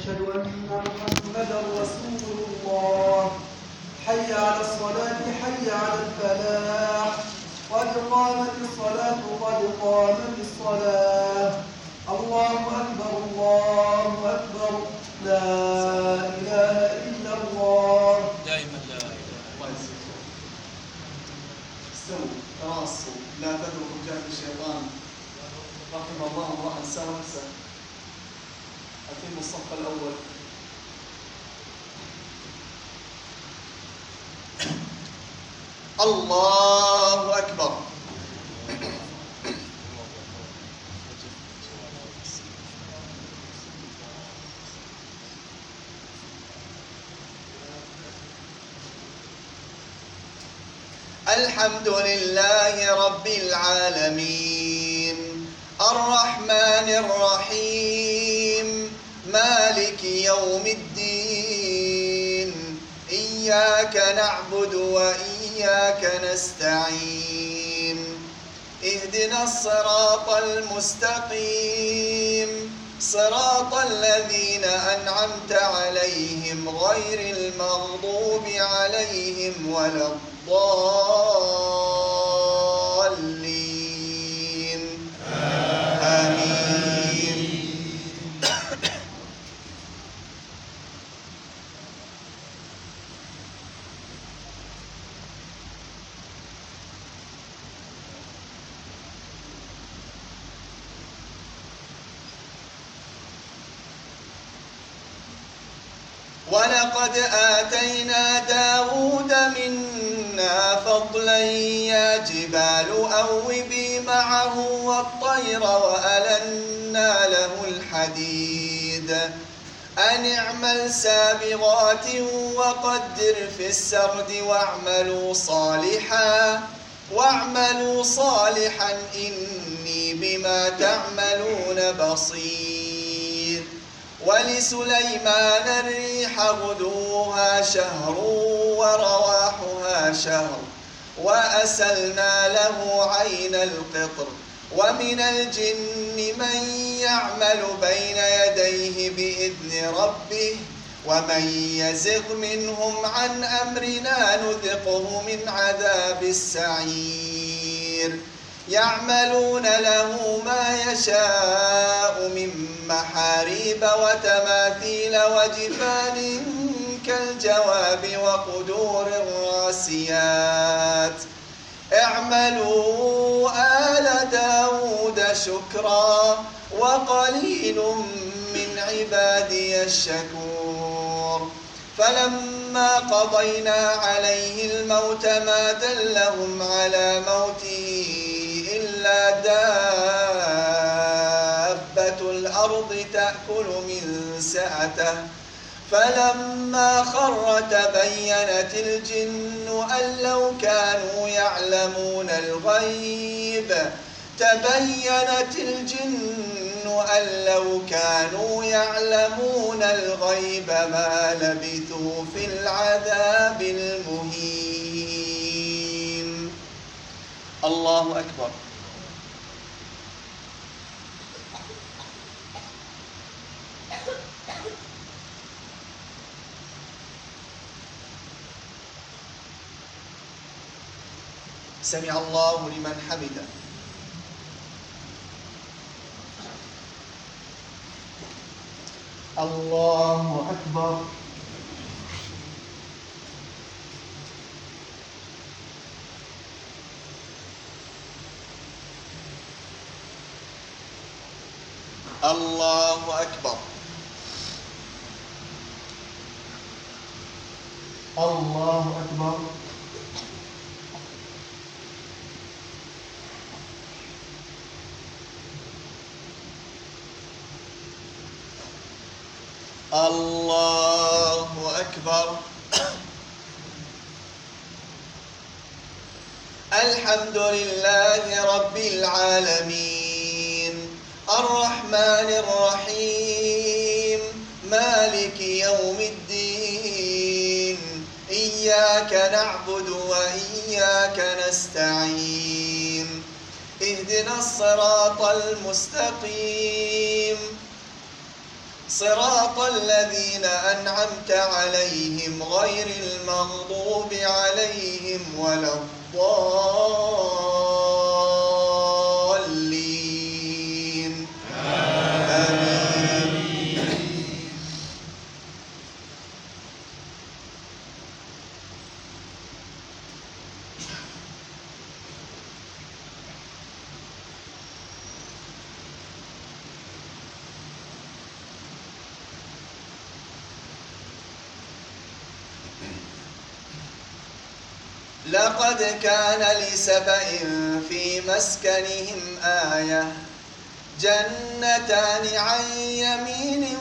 أشهد أن محمدا رسول الله. حي على الصلاة حي على الفلاح قد قامت الصلاة قد قامت الصلاة. الله أكبر الله أكبر لا إله إلا الله. دائما لا إله إلا الله. استووا تراصوا لا تتركوا جهل الشيطان. رحم الله امرأ سوى نفسه. أتم الصف الأول. الله أكبر. الحمد لله رب العالمين الرحمن الرحيم مالك يوم الدين إياك نعبد وإياك نستعين اهدنا الصراط المستقيم صراط الذين أنعمت عليهم غير المغضوب عليهم ولا الضالين آمين. ولقد آتينا داود منا فضلا يا جبال أوبي معه والطير وألنا له الحديد أن اعمل سابغات وقدر في السرد واعملوا صالحا إني بما تعملون بصير. ولسليمان الريح غدوها شهر ورواحها شهر وأسلنا له عين القطر ومن الجن من يعمل بين يديه بإذن ربه ومن يزغ منهم عن أمرنا نذقه من عذاب السعير. يعملون له ما يشاء من محاريب وتماثيل وجفان كالجواب وقدور الراسيات. اعملوا آل داود شكرا وقليل من عبادي الشكور. فلما قضينا عليه الموت ما دلهم على موته إلا دابة الأرض تأكل من سأته. فلما خر تبينت الجن أن لو كانوا يعلمون الغيب ما لبثوا في العذاب المهين. الله أكبر. سمع الله لمن حمده. الله أكبر. الله أكبر. الله أكبر. الله أكبر. الحمد لله رب العالمين الرحمن الرحيم مالك يوم الدين إياك نعبد وإياك نستعين اهدنا الصراط المستقيم صراط الذين أنعمت عليهم غير المغضوب عليهم ولا الضالين آمين. لقد كان لسبإ في مسكنهم آية جنتان عن يمين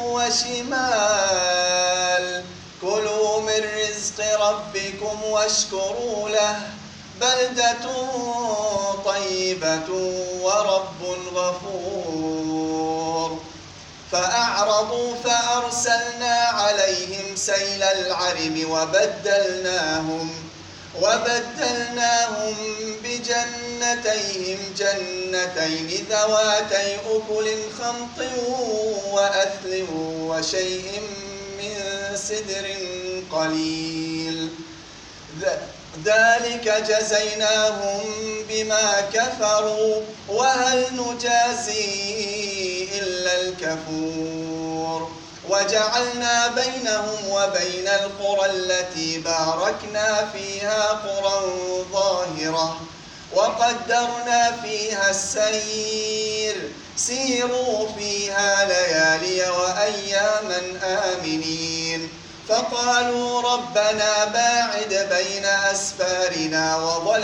وشمال كلوا من رزق ربكم واشكروا له بلدة طيبة ورب غفور فأعرضوا فأرسلنا عليهم سيل العرم وبدلناهم بجنتيهم جنتين ذواتي أكل خمط وأثل وشيء من سدر قليل ذلك جزيناهم بما كفروا وهل نجازي إلا الكفور وجعلنا بينهم وبين القرى التي باركنا فيها قرى ظاهرة وقدرنا فيها السير سيروا فيها ليالي وأياما آمنين فقالوا ربنا باعد بين أسفارنا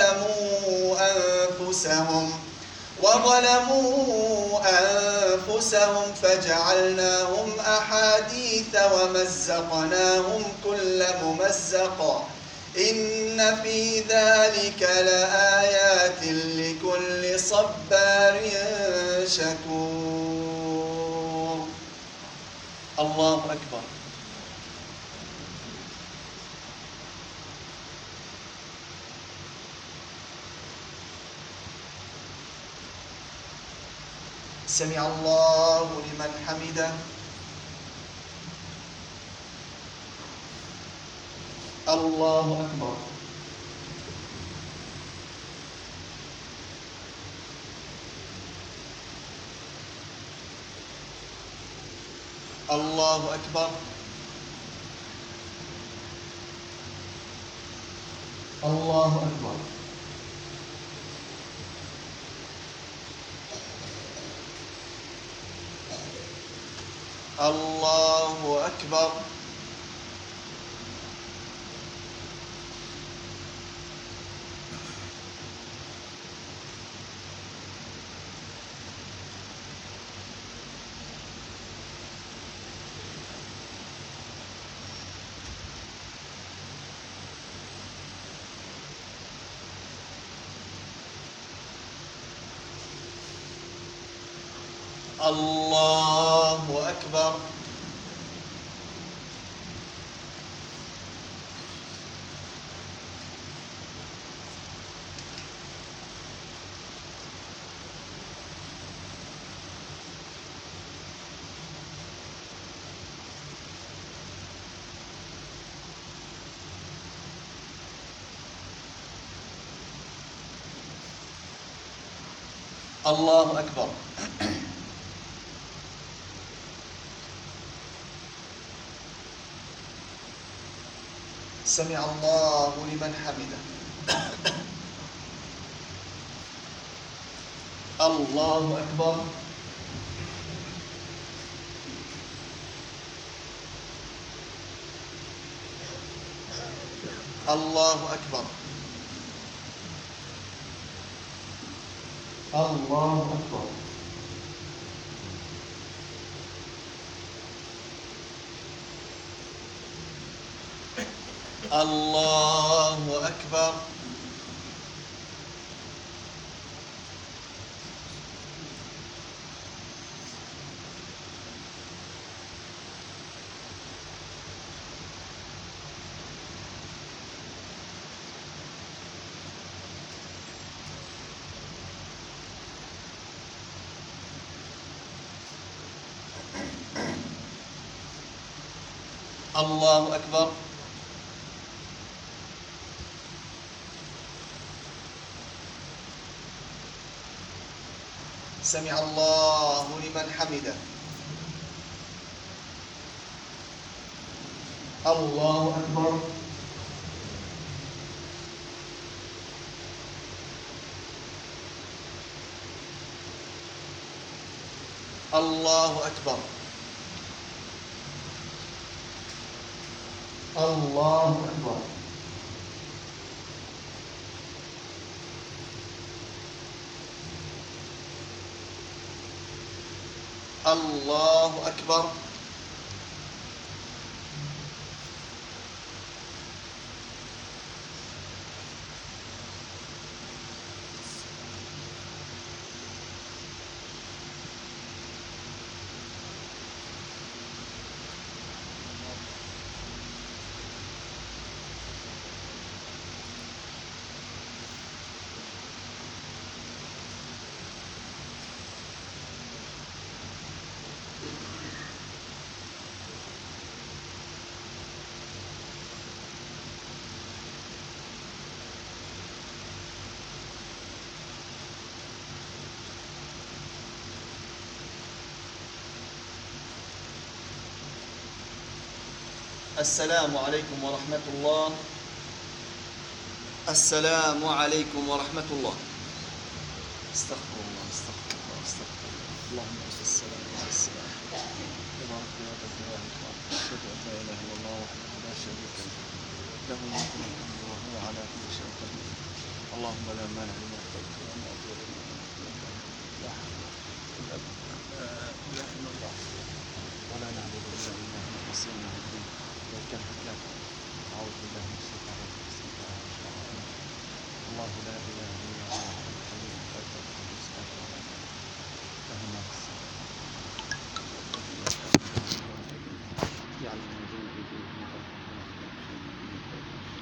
وظلموا أنفسهم فجعلناهم أحاديث ومزقناهم كل ممزق إن في ذلك لآيات لكل صبار شكور. الله أكبر. سمع الله لمن حمده. الله أكبر. الله أكبر. الله أكبر. الله أكبر. الله أكبر. الله أكبر. سمع الله لمن حمده. الله أكبر. الله أكبر. الله أكبر. الله أكبر. الله أكبر. سمع الله لمن حمده. الله أكبر. الله أكبر. الله أكبر. الله أكبر. السلام عليكم ورحمة الله. السلام عليكم ورحمة الله. استغفر الله استغفر الله استغفر الله. اللهم أنت السلام وأنت السلام. تبارك يا رب العالمين. أشهد أن لا إله إلا الله وحده لا شريك له. له الملك والحمد وهو على كل شيء قدير. اللهم لا مانع لما أعطيت ولا معطي لما منعت. لا حول ولا قوة إلا بالله.